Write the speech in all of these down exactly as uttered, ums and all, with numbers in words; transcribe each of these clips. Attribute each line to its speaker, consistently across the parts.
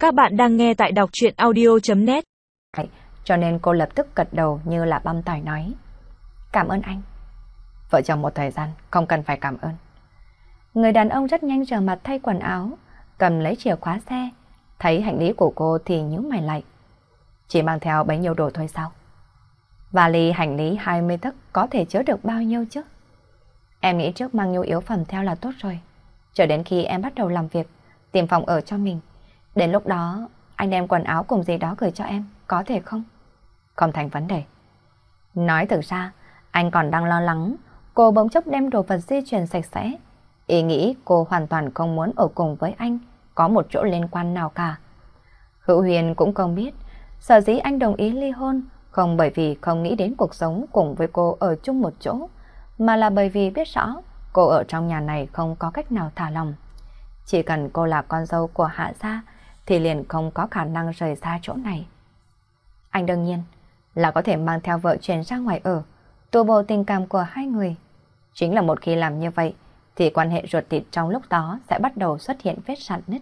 Speaker 1: Các bạn đang nghe tại đọc truyện audio.net.
Speaker 2: Cho nên cô lập tức gật đầu như là băm tỏi nói. Cảm ơn anh. Vợ chồng một thời gian, không cần phải cảm ơn. Người đàn ông rất nhanh rửa mặt thay quần áo, cầm lấy chìa khóa xe. Thấy hành lý của cô thì nhíu mày lại. Chỉ mang theo bấy nhiêu đồ thôi sao? Vali hành lý hai mươi tấc có thể chứa được bao nhiêu chứ? Em nghĩ trước mang nhu yếu phẩm theo là tốt rồi. Chờ đến khi em bắt đầu làm việc, tìm phòng ở cho mình. Đến lúc đó, anh đem quần áo cùng gì đó gửi cho em, có thể không? Không thành vấn đề. Nói thực ra, anh còn đang lo lắng, cô bỗng chốc đem đồ vật di chuyển sạch sẽ. Ý nghĩ cô hoàn toàn không muốn ở cùng với anh, có một chỗ liên quan nào cả. Hữu Huyền cũng không biết, sở dĩ anh đồng ý ly hôn, không bởi vì không nghĩ đến cuộc sống cùng với cô ở chung một chỗ, mà là bởi vì biết rõ cô ở trong nhà này không có cách nào thả lòng. Chỉ cần cô là con dâu của Hạ gia thì liền không có khả năng rời xa chỗ này. Anh đương nhiên là có thể mang theo vợ chuyển ra ngoài ở, tu bổ tình cảm của hai người. Chính là một khi làm như vậy thì quan hệ ruột thịt trong lúc đó sẽ bắt đầu xuất hiện vết rạn nứt.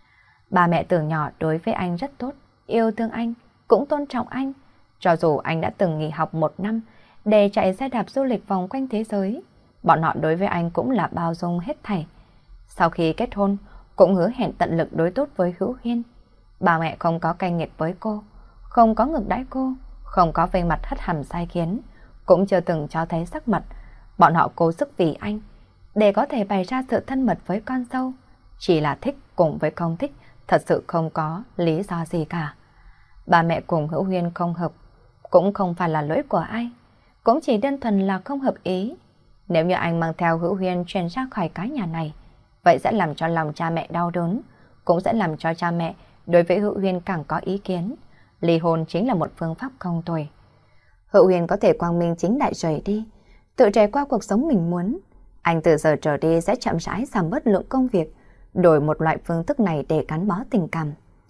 Speaker 2: Ba mẹ từ nhỏ đối với anh rất tốt, yêu thương anh, cũng tôn trọng anh. Cho dù anh đã từng nghỉ học một năm để chạy xe đạp du lịch vòng quanh thế giới, bọn họ đối với anh cũng là bao dung hết thảy. Sau khi kết hôn, cũng hứa hẹn tận lực đối tốt với Hữu Hiên. Ba mẹ không có cay nghiệt với cô, không có ngược đãi cô, không có vây mặt hất hàm sai khiến, cũng chưa từng cho thấy sắc mặt. Bọn họ cố sức vì anh, để có thể bày ra sự thân mật với con dâu. Chỉ là thích cùng với không thích, thật sự không có lý do gì cả. Ba mẹ cùng Hữu Hiên không hợp, cũng không phải là lỗi của ai, cũng chỉ đơn thuần là không hợp ý. Nếu như anh mang theo Hữu Hiên chuyển ra khỏi cái nhà này, vậy sẽ làm cho lòng cha mẹ đau đớn, cũng sẽ làm cho cha mẹ đối với Hữu Huyên càng có ý kiến. Ly hôn chính là một phương pháp không tồi. Hữu Huyên có thể quang minh chính đại rời đi, tự trải qua cuộc sống mình muốn. Anh từ giờ trở đi sẽ chậm rãi giảm bớt lượng công việc, đổi một loại phương thức này để gắn bó tình cảm.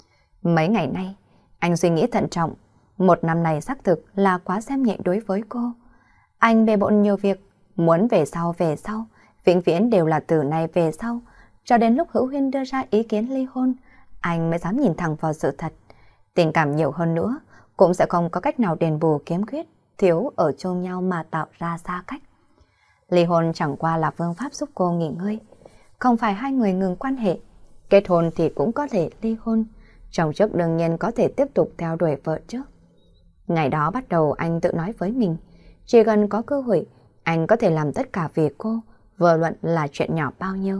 Speaker 2: Mấy ngày nay, anh suy nghĩ thận trọng. Một năm này xác thực là quá xem nhẹ đối với cô. Anh bề bộn nhiều việc, muốn về sau về sau, vĩnh viễn đều là từ nay về sau. Cho đến lúc Hữu Huyên đưa ra ý kiến ly hôn, anh mới dám nhìn thẳng vào sự thật. Tình cảm nhiều hơn nữa, cũng sẽ không có cách nào đền bù kiếm khuyết, thiếu ở chung nhau mà tạo ra xa cách. Ly hôn chẳng qua là phương pháp giúp cô nghỉ ngơi. Không phải hai người ngừng quan hệ. Kết hôn thì cũng có thể ly hôn. Chồng trước đương nhiên có thể tiếp tục theo đuổi vợ trước. Ngày đó bắt đầu anh tự nói với mình, chỉ cần có cơ hội, anh có thể làm tất cả vì cô, vô luận là chuyện nhỏ bao nhiêu.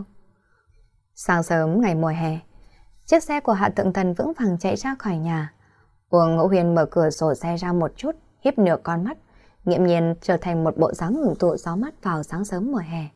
Speaker 2: Sáng sớm ngày mùa hè, chiếc xe của Hạ Thượng Thần vững vàng chạy ra khỏi nhà. Uông Ngẫu Huyền mở cửa sổ xe ra một chút, híp nửa con mắt, nghiễm nhiên trở thành một bộ dáng hưởng thụ gió mát vào sáng sớm mùa hè.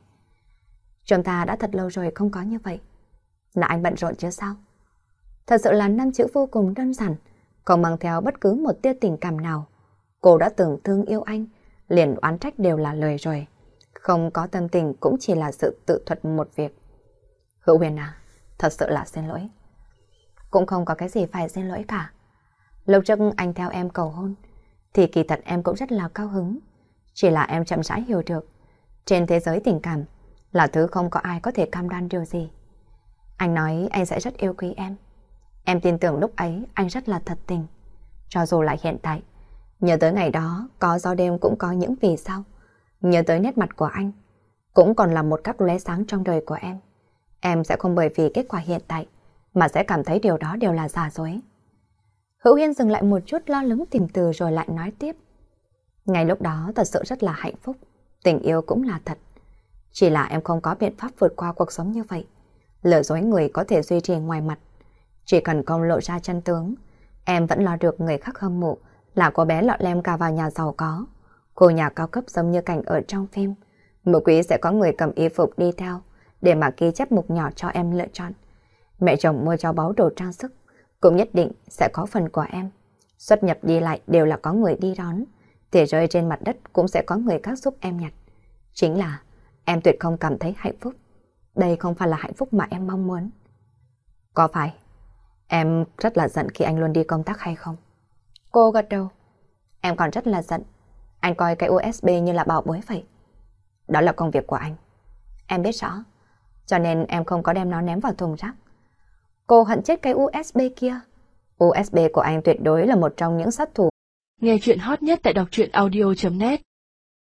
Speaker 2: Chúng ta đã thật lâu rồi không có như vậy. Là anh bận rộn chứ sao? Thật sự là năm chữ vô cùng đơn giản, không mang theo bất cứ một tia tình cảm nào. Cô đã từng thương yêu anh, liền oán trách đều là lời rồi. Không có tâm tình cũng chỉ là sự tự thuật một việc. Hữu Huyền à, thật sự là xin lỗi. Cũng không có cái gì phải xin lỗi cả. Lâu trước anh theo em cầu hôn, thì kỳ thật em cũng rất là cao hứng. Chỉ là em chậm rãi hiểu được, trên thế giới tình cảm là thứ không có ai có thể cam đoan điều gì. Anh nói anh sẽ rất yêu quý em. Em tin tưởng lúc ấy anh rất là thật tình. Cho dù là hiện tại, nhớ tới ngày đó có gió đêm cũng có những vì sao. Nhớ tới nét mặt của anh, cũng còn là một các lóe sáng trong đời của em. Em sẽ không bởi vì kết quả hiện tại mà sẽ cảm thấy điều đó đều là giả dối. Hữu Hiên dừng lại một chút lo lắng tìm từ rồi lại nói tiếp. Ngay lúc đó thật sự rất là hạnh phúc, tình yêu cũng là thật. Chỉ là em không có biện pháp vượt qua cuộc sống như vậy. Lừa dối người có thể duy trì ngoài mặt. Chỉ cần không lộ ra chân tướng, em vẫn lo được người khác hâm mộ là cô bé lọ lem cà vào nhà giàu có. Cô nhà cao cấp giống như cảnh ở trong phim. Mỗi quý sẽ có người cầm y phục đi theo để mà ghi chép mục nhỏ cho em lựa chọn. Mẹ chồng mua cho báu đồ trang sức cũng nhất định sẽ có phần của em. Xuất nhập đi lại đều là có người đi đón, thì rơi trên mặt đất cũng sẽ có người khác giúp em nhặt. Chính là em tuyệt không cảm thấy hạnh phúc. Đây không phải là hạnh phúc mà em mong muốn. Có phải em rất là giận khi anh luôn đi công tác hay không? Cô gật đầu. Em còn rất là giận. Anh coi cái u ét bê như là bảo bối vậy. Đó là công việc của anh. Em biết rõ. Cho nên em không có đem nó ném vào thùng rác. Cô hận chết cái u ét bê kia. u ét bê của anh tuyệt đối là một trong những sát thủ.
Speaker 1: Nghe chuyện hot nhất tại đọc truyện audio chấm net